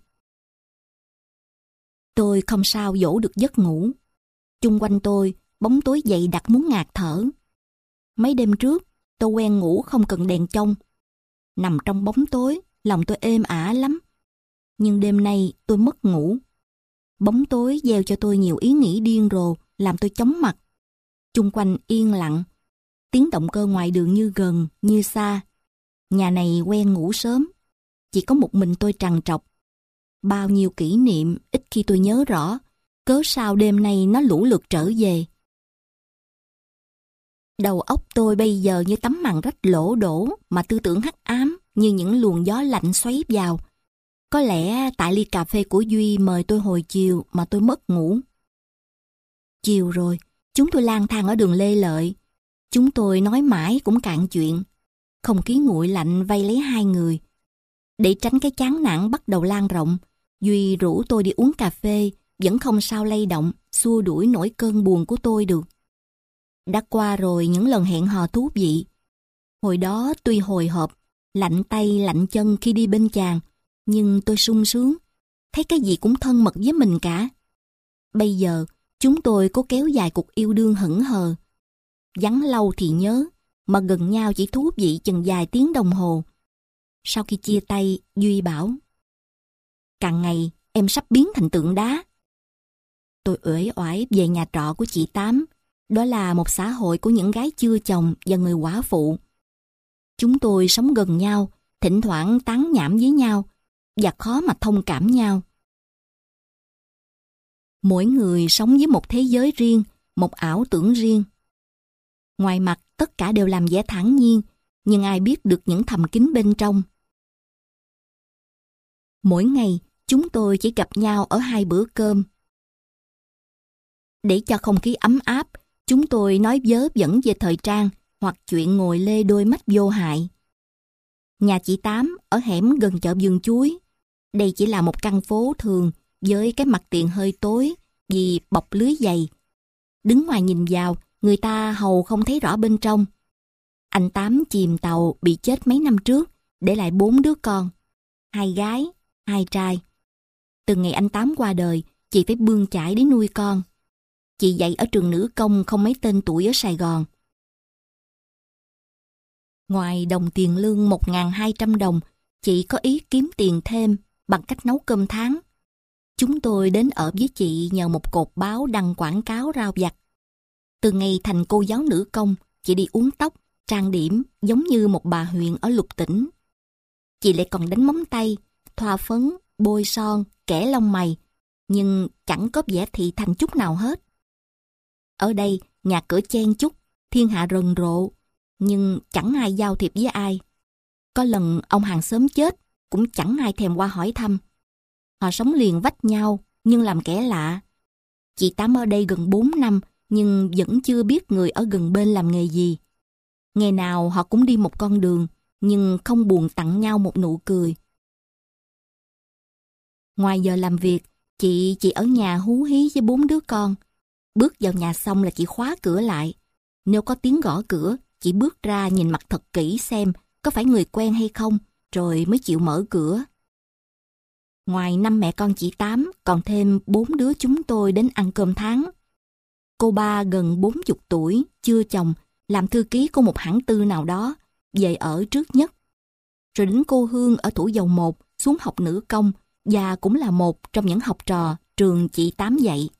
Tôi không sao dỗ được giấc ngủ. Chung quanh tôi, bóng tối dày đặc muốn ngạt thở. Mấy đêm trước, tôi quen ngủ không cần đèn chông. Nằm trong bóng tối, lòng tôi êm ả lắm. Nhưng đêm nay tôi mất ngủ. Bóng tối gieo cho tôi nhiều ý nghĩ điên rồ, làm tôi chóng mặt. Chung quanh yên lặng. Tiếng động cơ ngoài đường như gần, như xa. Nhà này quen ngủ sớm. Chỉ có một mình tôi trằn trọc. Bao nhiêu kỷ niệm ít khi tôi nhớ rõ. Cớ sao đêm nay nó lũ lượt trở về. Đầu óc tôi bây giờ như tấm màn rách lỗ đổ, mà tư tưởng hắc ám như những luồng gió lạnh xoáy vào. Có lẽ tại ly cà phê của Duy mời tôi hồi chiều mà tôi mất ngủ. Chiều rồi, chúng tôi lang thang ở đường Lê Lợi. Chúng tôi nói mãi cũng cạn chuyện. Không khí nguội lạnh vây lấy hai người. Để tránh cái chán nản bắt đầu lan rộng, Duy rủ tôi đi uống cà phê, vẫn không sao lay động, xua đuổi nỗi cơn buồn của tôi được. Đã qua rồi những lần hẹn hò thú vị. Hồi đó tuy hồi hộp, lạnh tay lạnh chân khi đi bên chàng, nhưng tôi sung sướng, thấy cái gì cũng thân mật với mình cả. Bây giờ, chúng tôi cố kéo dài cuộc yêu đương hững hờ. Vắng lâu thì nhớ, mà gần nhau chỉ thú vị chừng vài tiếng đồng hồ. Sau khi chia tay, Duy bảo: càng ngày em sắp biến thành tượng đá. Tôi uể oải về nhà trọ của chị Tám. Đó là một xã hội của những gái chưa chồng và người quả phụ. Chúng tôi sống gần nhau, thỉnh thoảng tán nhảm với nhau, và khó mà thông cảm nhau. Mỗi người sống với một thế giới riêng, một ảo tưởng riêng. Ngoài mặt tất cả đều làm vẻ thản nhiên, nhưng ai biết được những thầm kín bên trong. Mỗi ngày, chúng tôi chỉ gặp nhau ở hai bữa cơm. Để cho không khí ấm áp, chúng tôi nói vớ vẩn về thời trang hoặc chuyện ngồi lê đôi mắt vô hại. Nhà chị Tám ở hẻm gần chợ vườn chuối. Đây chỉ là một căn phố thường với cái mặt tiền hơi tối vì bọc lưới dày. Đứng ngoài nhìn vào, người ta hầu không thấy rõ bên trong. Anh Tám chìm tàu bị chết mấy năm trước, để lại bốn đứa con. Hai gái, hai trai. Từ ngày anh Tám qua đời, chị phải bươn chải để nuôi con. Chị dạy ở trường nữ công không mấy tên tuổi ở Sài Gòn. Ngoài đồng tiền lương một nghìn hai trăm đồng, chị có ý kiếm tiền thêm bằng cách nấu cơm tháng. Chúng tôi đến ở với chị nhờ một cột báo đăng quảng cáo rau vặt. Từ ngày thành cô giáo nữ công, chị đi uốn tóc, trang điểm giống như một bà huyện ở Lục Tỉnh. Chị lại còn đánh móng tay, thoa phấn, bôi son, kẻ lông mày, nhưng chẳng có vẻ thị thành chút nào hết. Ở đây, nhà cửa chen chúc, thiên hạ rần rộ, nhưng chẳng ai giao thiệp với ai. Có lần ông hàng xóm chết, cũng chẳng ai thèm qua hỏi thăm. Họ sống liền vách nhau, nhưng làm kẻ lạ. Chị Tám ở đây gần bốn năm, nhưng vẫn chưa biết người ở gần bên làm nghề gì. Ngày nào họ cũng đi một con đường, nhưng không buồn tặng nhau một nụ cười. Ngoài giờ làm việc, chị chỉ ở nhà hú hí với bốn đứa con. Bước vào nhà xong là chị khóa cửa lại. Nếu có tiếng gõ cửa, chị bước ra nhìn mặt thật kỹ xem có phải người quen hay không, rồi mới chịu mở cửa. Ngoài năm mẹ con chị Tám, còn thêm bốn đứa chúng tôi đến ăn cơm tháng. Cô ba gần bốn chục tuổi, chưa chồng, làm thư ký của một hãng tư nào đó, về ở trước nhất. Rồi đến cô Hương ở Thủ Dầu Một, xuống học nữ công, và cũng là một trong những học trò trường chị Tám dạy.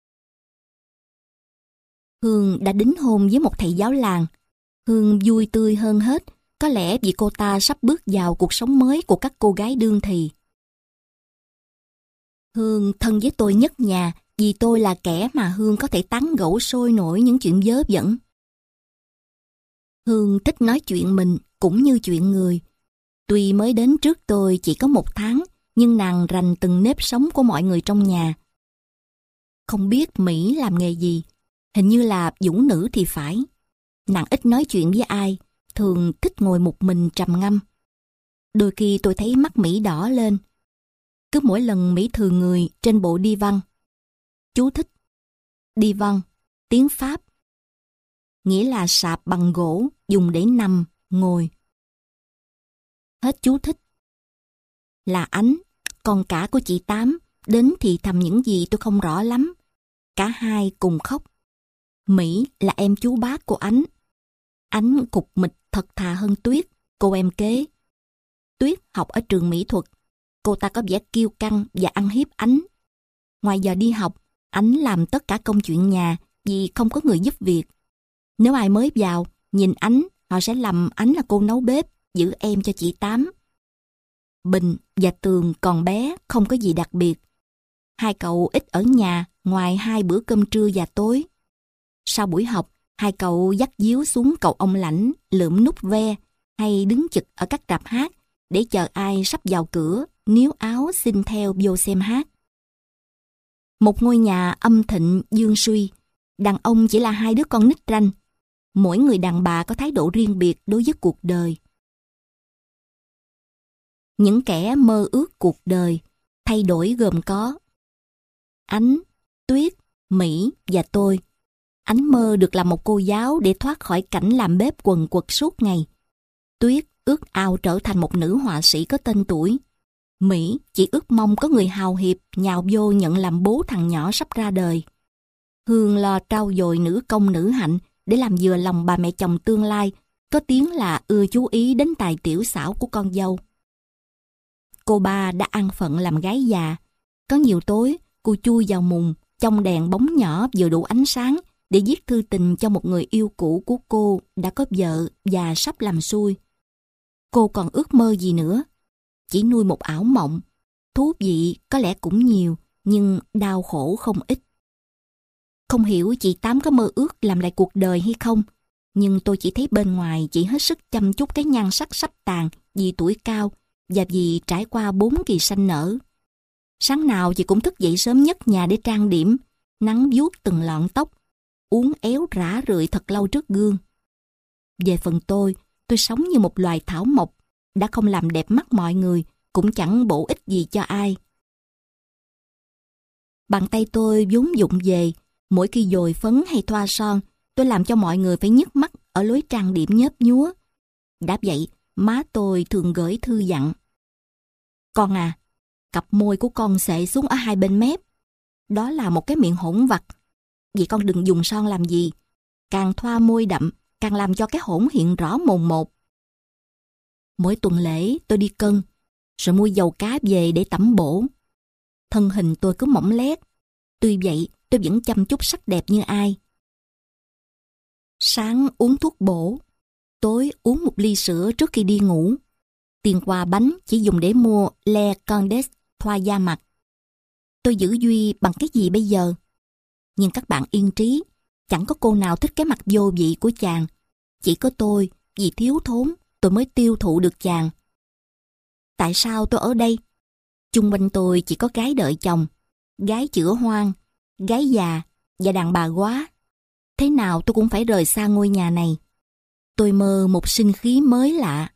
Hương đã đính hôn với một thầy giáo làng. Hương vui tươi hơn hết, có lẽ vì cô ta sắp bước vào cuộc sống mới của các cô gái đương thì. Hương thân với tôi nhất nhà vì tôi là kẻ mà Hương có thể tán gẫu sôi nổi những chuyện vớ vẩn. Hương thích nói chuyện mình cũng như chuyện người. Tuy mới đến trước tôi chỉ có một tháng, nhưng nàng rành từng nếp sống của mọi người trong nhà. Không biết Mỹ làm nghề gì, hình như là vũ nữ thì phải. Nàng ít nói chuyện với ai, thường thích ngồi một mình trầm ngâm. Đôi khi tôi thấy mắt Mỹ đỏ lên. Cứ mỗi lần Mỹ thừa người trên bộ đi văn. Chú thích: đi văn, tiếng Pháp, nghĩa là sạp bằng gỗ dùng để nằm, ngồi. Hết chú thích. Là Ánh, con cả của chị Tám, đến thì thầm những gì tôi không rõ lắm. Cả hai cùng khóc. Mỹ là em chú bác của Ánh. Ánh cục mịch thật thà hơn Tuyết, cô em kế. Tuyết học ở trường mỹ thuật. Cô ta có vẻ kiêu căng và ăn hiếp Ánh. Ngoài giờ đi học, Ánh làm tất cả công chuyện nhà vì không có người giúp việc. Nếu ai mới vào, nhìn Ánh, họ sẽ lầm Ánh là cô nấu bếp, giữ em cho chị Tám. Bình và Tường còn bé, không có gì đặc biệt. Hai cậu ít ở nhà ngoài hai bữa cơm trưa và tối. Sau buổi học, hai cậu dắt díu xuống cầu Ông Lãnh, lượm nút ve hay đứng chực ở các rạp hát để chờ ai sắp vào cửa, níu áo xin theo vô xem hát. Một ngôi nhà âm thịnh dương suy, đàn ông chỉ là hai đứa con nít ranh. Mỗi người đàn bà có thái độ riêng biệt đối với cuộc đời. Những kẻ mơ ước cuộc đời thay đổi gồm có Ánh, Tuyết, Mỹ và tôi. Ánh mơ được làm một cô giáo để thoát khỏi cảnh làm bếp quần quật suốt ngày. Tuyết ước ao trở thành một nữ họa sĩ có tên tuổi. Mỹ chỉ ước mong có người hào hiệp nhào vô nhận làm bố thằng nhỏ sắp ra đời. Hương lo trau dồi nữ công nữ hạnh để làm vừa lòng bà mẹ chồng tương lai, có tiếng là ưa chú ý đến tài tiểu xảo của con dâu. Cô ba đã an phận làm gái già. Có nhiều tối, cô chui vào mùng, trong đèn bóng nhỏ vừa đủ ánh sáng để viết thư tình cho một người yêu cũ của cô đã có vợ và sắp làm xuôi. Cô còn ước mơ gì nữa? Chỉ nuôi một ảo mộng. Thú vị có lẽ cũng nhiều, nhưng đau khổ không ít. Không hiểu chị Tám có mơ ước làm lại cuộc đời hay không, nhưng tôi chỉ thấy bên ngoài chị hết sức chăm chút cái nhan sắc sắp tàn vì tuổi cao và vì trải qua bốn kỳ sanh nở. Sáng nào chị cũng thức dậy sớm nhất nhà để trang điểm, nắng vuốt từng lọn tóc, uốn éo rã rượi thật lâu trước gương. Về phần tôi, tôi sống như một loài thảo mộc, đã không làm đẹp mắt mọi người, cũng chẳng bổ ích gì cho ai. Bàn tay tôi vốn vụng về, mỗi khi dồi phấn hay thoa son, tôi làm cho mọi người phải nhức mắt ở lối trang điểm nhớp nhúa. Đã vậy, má tôi thường gửi thư dặn: "Con à, cặp môi của con xệ xuống ở hai bên mép. Đó là một cái miệng hỗn vặt. Vậy con đừng dùng son làm gì. Càng thoa môi đậm, càng làm cho cái hỗn hiện rõ mồn một." Mỗi tuần lễ tôi đi cân, rồi mua dầu cá về để tẩm bổ. Thân hình tôi cứ mỏng lét. Tuy vậy, tôi vẫn chăm chút sắc đẹp như ai. Sáng uống thuốc bổ, tối uống một ly sữa trước khi đi ngủ. Tiền quà bánh chỉ dùng để mua Le Condes thoa da mặt. Tôi giữ Duy bằng cái gì bây giờ? Nhưng các bạn yên trí, chẳng có cô nào thích cái mặt vô vị của chàng. Chỉ có tôi, vì thiếu thốn, tôi mới tiêu thụ được chàng. Tại sao tôi ở đây? Chung quanh tôi chỉ có gái đợi chồng, gái chữa hoang, gái già và đàn bà quá. Thế nào tôi cũng phải rời xa ngôi nhà này. Tôi mơ một sinh khí mới lạ.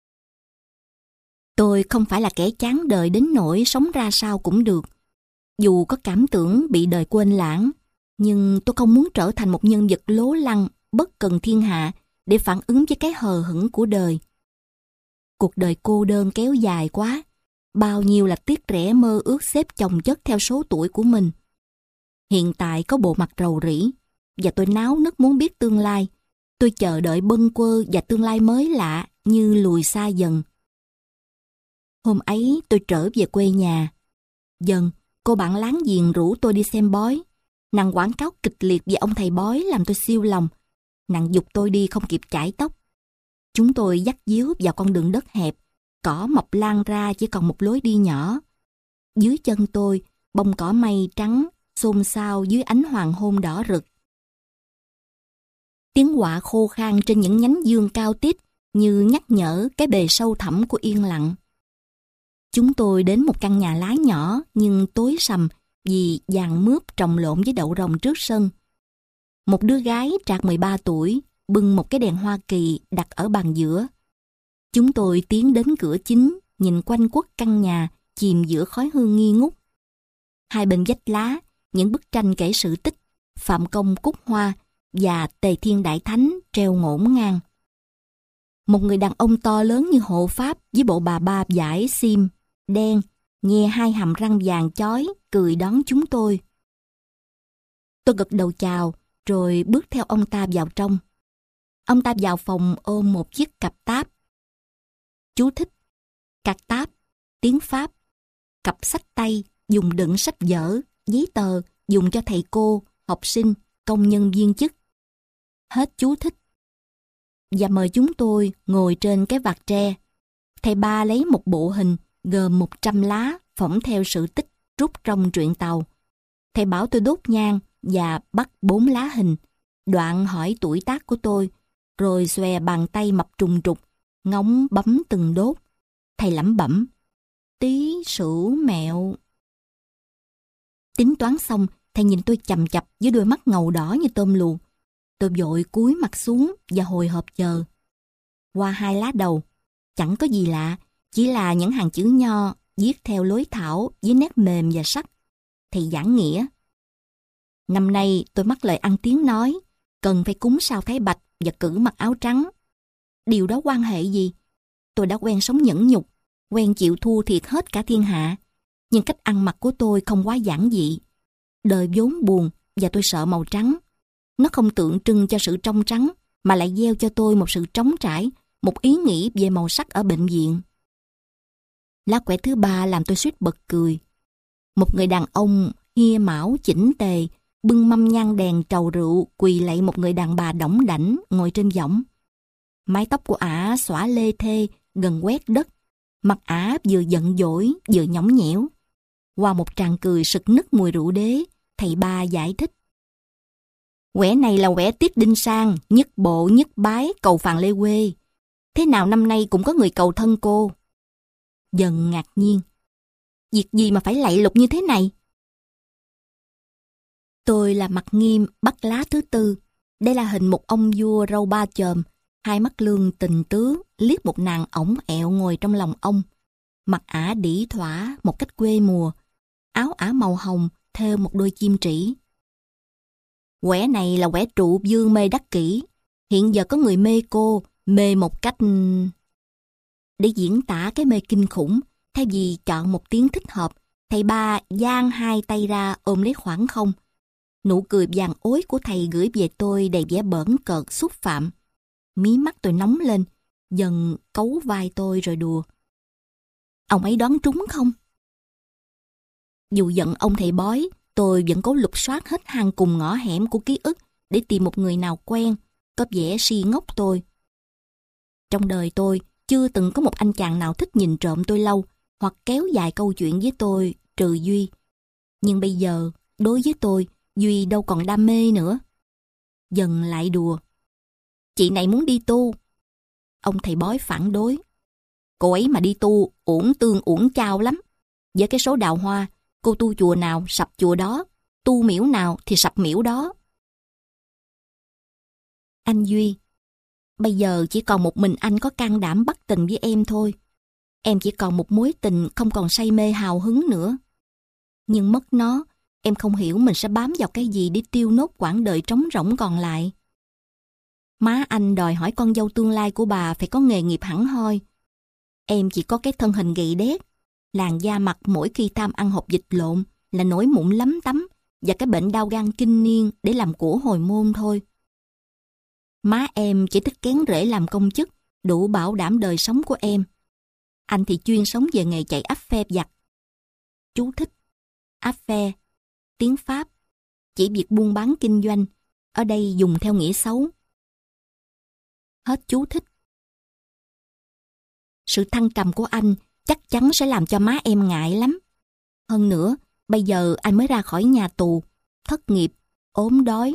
Tôi không phải là kẻ chán đời đến nỗi sống ra sao cũng được. Dù có cảm tưởng bị đời quên lãng, nhưng tôi không muốn trở thành một nhân vật lố lăng, bất cần thiên hạ để phản ứng với cái hờ hững của đời. Cuộc đời cô đơn kéo dài quá, bao nhiêu là tiếc rẻ mơ ước xếp chồng chất theo số tuổi của mình. Hiện tại có bộ mặt rầu rĩ, và tôi náo nức muốn biết tương lai. Tôi chờ đợi bâng quơ và tương lai mới lạ như lùi xa dần. Hôm ấy tôi trở về quê nhà. Dần, cô bạn láng giềng rủ tôi đi xem bói. Nàng quảng cáo kịch liệt về ông thầy bói làm tôi siêu lòng. Nàng giục tôi đi không kịp chải tóc. Chúng tôi dắt díu vào con đường đất hẹp, cỏ mọc lan ra chỉ còn một lối đi nhỏ. Dưới chân tôi, bông cỏ mây trắng xôn xao dưới ánh hoàng hôn đỏ rực. Tiếng quạ khô khan trên những nhánh dương cao tít như nhắc nhở cái bề sâu thẳm của yên lặng. Chúng tôi đến một căn nhà lá nhỏ nhưng tối sầm vì vàng mướp trồng lộn với đậu rồng trước sân. Một đứa gái trạc mười ba tuổi bưng một cái đèn Hoa Kỳ đặt ở bàn giữa. Chúng tôi tiến đến cửa chính, nhìn quanh quất căn nhà chìm giữa khói hương nghi ngút. Hai bên vách lá, những bức tranh kể sự tích Phạm Công Cúc Hoa và Tề Thiên Đại Thánh treo ngổn ngang. Một người đàn ông to lớn như hộ pháp với bộ bà ba vải xiêm đen, nghe hai hàm răng vàng chói, cười đón chúng tôi. Tôi gật đầu chào, rồi bước theo ông ta vào trong. Ông ta vào phòng ôm một chiếc cặp táp. Chú thích: cặp táp, tiếng Pháp, cặp sách tay dùng đựng sách vở, giấy tờ dùng cho thầy cô, học sinh, công nhân viên chức. Hết chú thích. Và mời chúng tôi ngồi trên cái vạt tre. Thầy ba lấy một bộ hình gồm một trăm lá phỏng theo sự tích rút trong truyện Tàu. Thầy bảo tôi đốt nhang và bắt bốn lá hình, đoạn hỏi tuổi tác của tôi, rồi xòe bàn tay mập trùng trục, ngóng bấm từng đốt. Thầy lẩm bẩm: Tý Sửu Mẹo. Tính toán xong, thầy nhìn tôi chằm chằm với đôi mắt ngầu đỏ như tôm luộc. Tôi vội cúi mặt xuống và hồi hộp chờ. Qua hai lá đầu, chẳng có gì lạ, chỉ là những hàng chữ nho viết theo lối thảo với nét mềm và sắc. Thầy giảng nghĩa: Năm nay tôi mắc lời ăn tiếng nói, cần phải cúng sao Thái Bạch và cử mặc áo trắng. Điều đó quan hệ gì? Tôi đã quen sống nhẫn nhục, quen chịu thua thiệt hết cả thiên hạ. Nhưng cách ăn mặc của tôi không quá giản dị. Đời vốn buồn và tôi sợ màu trắng. Nó không tượng trưng cho sự trong trắng, mà lại gieo cho tôi một sự trống trải, một ý nghĩ về màu sắc ở bệnh viện. Lá quẻ thứ ba làm tôi suýt bật cười. Một người đàn ông hia mão chỉnh tề, bưng mâm nhang đèn trầu rượu quỳ lạy một người đàn bà đỏng đảnh ngồi trên võng. Mái tóc của ả xõa lê thê gần quét đất, mặt ả vừa giận dỗi vừa nhõng nhẽo. Qua một tràng cười sực nức mùi rượu đế, thầy ba giải thích: Quẻ này là quẻ Tiết Đinh Sang, nhất bộ nhất bái cầu phàn Lê Quê. Thế nào năm nay cũng có người cầu thân cô. Dần ngạc nhiên: Việc gì mà phải lạy lục như thế này? Tôi là mặt nghiêm bắt lá thứ tư. Đây là hình một ông vua râu ba chòm, hai mắt lương tình tứ liếc một nàng ổng ẹo ngồi trong lòng ông. Mặt ả đĩ thỏa một cách quê mùa, áo ả màu hồng thêu một đôi chim trĩ. Quẻ này là quẻ trụ dương mê đắc kỷ. Hiện giờ có người mê cô, mê một cách... Để diễn tả cái mê kinh khủng, thay vì chọn một tiếng thích hợp, thầy ba dang hai tay ra ôm lấy khoảng không. Nụ cười vàng ối của thầy gửi về tôi đầy vẻ bỡn cợt xúc phạm. Mí mắt tôi nóng lên, dần cấu vai tôi rồi đùa: Ông ấy đoán trúng không? Dù giận ông thầy bói, tôi vẫn cố lục soát hết hang cùng ngõ hẻm của ký ức để tìm một người nào quen, có vẻ si ngốc tôi. Trong đời tôi, chưa từng có một anh chàng nào thích nhìn trộm tôi lâu, hoặc kéo dài câu chuyện với tôi, trừ Duy. Nhưng bây giờ, đối với tôi, Duy đâu còn đam mê nữa. Dần lại đùa: Chị này muốn đi tu. Ông thầy bói phản đối: Cô ấy mà đi tu, uổng tương uổng chao lắm. Với cái số đào hoa, cô tu chùa nào sập chùa đó, tu miễu nào thì sập miễu đó. Anh Duy: Bây giờ chỉ còn một mình anh có can đảm bắt tình với em thôi. Em chỉ còn một mối tình không còn say mê hào hứng nữa. Nhưng mất nó, em không hiểu mình sẽ bám vào cái gì để tiêu nốt quãng đời trống rỗng còn lại. Má anh đòi hỏi con dâu tương lai của bà phải có nghề nghiệp hẳn hoi. Em chỉ có cái thân hình gầy đét, làn da mặt mỗi khi tham ăn hột vịt lộn là nổi mụn lấm tấm và cái bệnh đau gan kinh niên để làm của hồi môn thôi. Má em chỉ thích kén rễ làm công chức, đủ bảo đảm đời sống của em. Anh thì chuyên sống về nghề chạy áp phe giặt. Chú thích: áp phe, tiếng Pháp, chỉ việc buôn bán kinh doanh, ở đây dùng theo nghĩa xấu. Hết chú thích. Sự thăng trầm của anh chắc chắn sẽ làm cho má em ngại lắm. Hơn nữa, bây giờ anh mới ra khỏi nhà tù, thất nghiệp, ốm đói.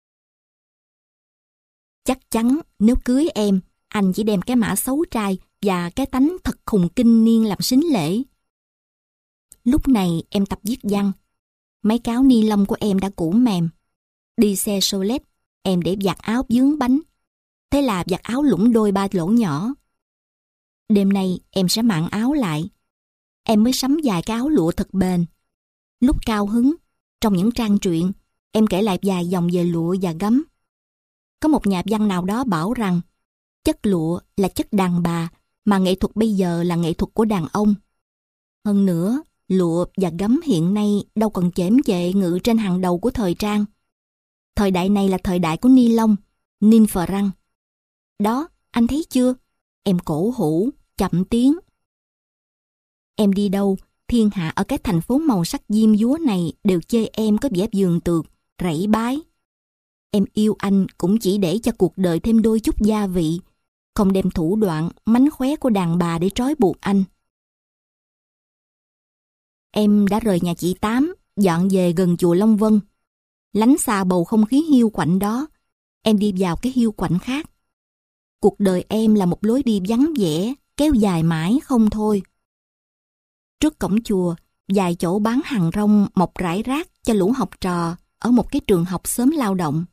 Chắc chắn nếu cưới em, anh chỉ đem cái mã xấu trai và cái tánh thật khùng kinh niên làm sính lễ. Lúc này em tập viết văn. Mấy cái áo ni lông của em đã cũ mềm. Đi xe Solet, em để vạt áo vướng bánh. Thế là vạt áo lủng đôi ba lỗ nhỏ. Đêm nay em sẽ mạn áo lại. Em mới sắm vài cái áo lụa thật bền. Lúc cao hứng, trong những trang truyện, em kể lại vài dòng về lụa và gấm. Có một nhà văn nào đó bảo rằng chất lụa là chất đàn bà, mà nghệ thuật bây giờ là nghệ thuật của đàn ông. Hơn nữa, lụa và gấm hiện nay đâu còn chễm chệ ngự trên hàng đầu của thời trang. Thời đại này là thời đại của ni lông, nin phờ răng. Đó, anh thấy chưa? Em cổ hủ, chậm tiếng. Em đi đâu, thiên hạ ở cái thành phố màu sắc diêm dúa này đều chê em có vẻ vườn tược, rảy bái. Em yêu anh cũng chỉ để cho cuộc đời thêm đôi chút gia vị, không đem thủ đoạn, mánh khóe của đàn bà để trói buộc anh. Em đã rời nhà chị Tám, dọn về gần chùa Long Vân. Lánh xa bầu không khí hiu quạnh đó, em đi vào cái hiu quạnh khác. Cuộc đời em là một lối đi vắng vẻ, kéo dài mãi không thôi. Trước cổng chùa, vài chỗ bán hàng rong mọc rải rác cho lũ học trò ở một cái trường học xóm lao động.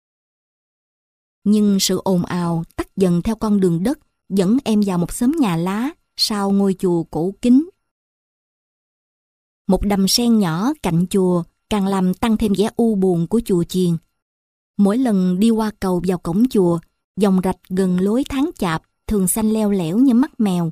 Nhưng sự ồn ào tắt dần theo con đường đất dẫn em vào một xóm nhà lá sau ngôi chùa cổ kính. Một đầm sen nhỏ cạnh chùa càng làm tăng thêm vẻ u buồn của chùa chiền. Mỗi lần đi qua cầu vào cổng chùa, dòng rạch gần lối tháng chạp thường xanh leo lẻo như mắt mèo.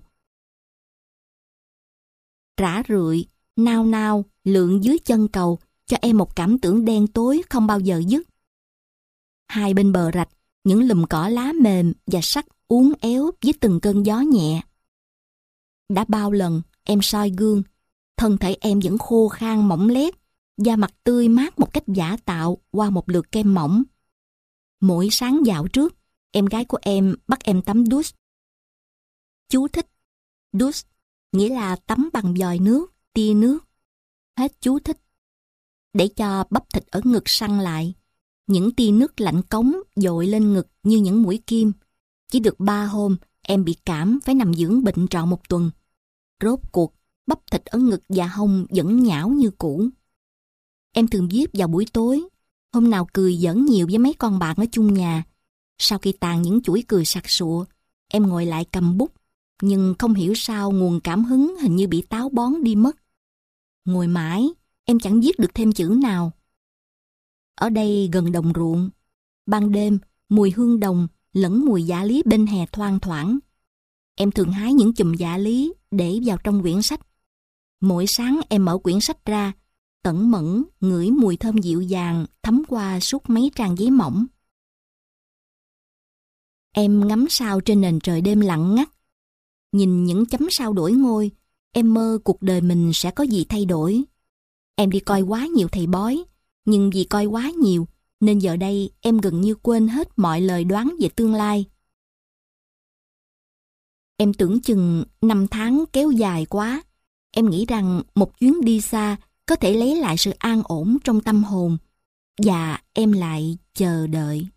Rã rượi, nao nao, lượn dưới chân cầu cho em một cảm tưởng đen tối không bao giờ dứt. Hai bên bờ rạch, những lùm cỏ lá mềm và sắc uốn éo với từng cơn gió nhẹ. Đã bao lần em soi gương, thân thể em vẫn khô khan mỏng lét, da mặt tươi mát một cách giả tạo qua một lượt kem mỏng. Mỗi sáng dạo trước, em gái của em bắt em tắm douche. Chú thích. Douche nghĩa là tắm bằng vòi nước, tia nước. Hết chú thích. Để cho bắp thịt ở ngực săn lại, những tia nước lạnh cống dội lên ngực như những mũi kim. Chỉ được ba hôm, em bị cảm phải nằm dưỡng bệnh trọn một tuần. Rốt cuộc, bắp thịt ở ngực và hông vẫn nhão như cũ. Em thường viết vào buổi tối, hôm nào cười giỡn nhiều với mấy con bạn ở chung nhà. Sau khi tàn những chuỗi cười sặc sụa, em ngồi lại cầm bút, nhưng không hiểu sao nguồn cảm hứng hình như bị táo bón đi mất. Ngồi mãi, em chẳng viết được thêm chữ nào. Ở đây gần đồng ruộng, ban đêm mùi hương đồng lẫn mùi dạ lý bên hè thoang thoảng. Em thường hái những chùm dạ lý để vào trong quyển sách. Mỗi sáng em mở quyển sách ra, tẩn mẫn ngửi mùi thơm dịu dàng thấm qua suốt mấy trang giấy mỏng. Em ngắm sao trên nền trời đêm lặng ngắt. Nhìn những chấm sao đổi ngôi, em mơ cuộc đời mình sẽ có gì thay đổi. Em đi coi quá nhiều thầy bói, nhưng vì coi quá nhiều, nên giờ đây em gần như quên hết mọi lời đoán về tương lai. Em tưởng chừng năm tháng kéo dài quá. Em nghĩ rằng một chuyến đi xa có thể lấy lại sự an ổn trong tâm hồn. Và em lại chờ đợi.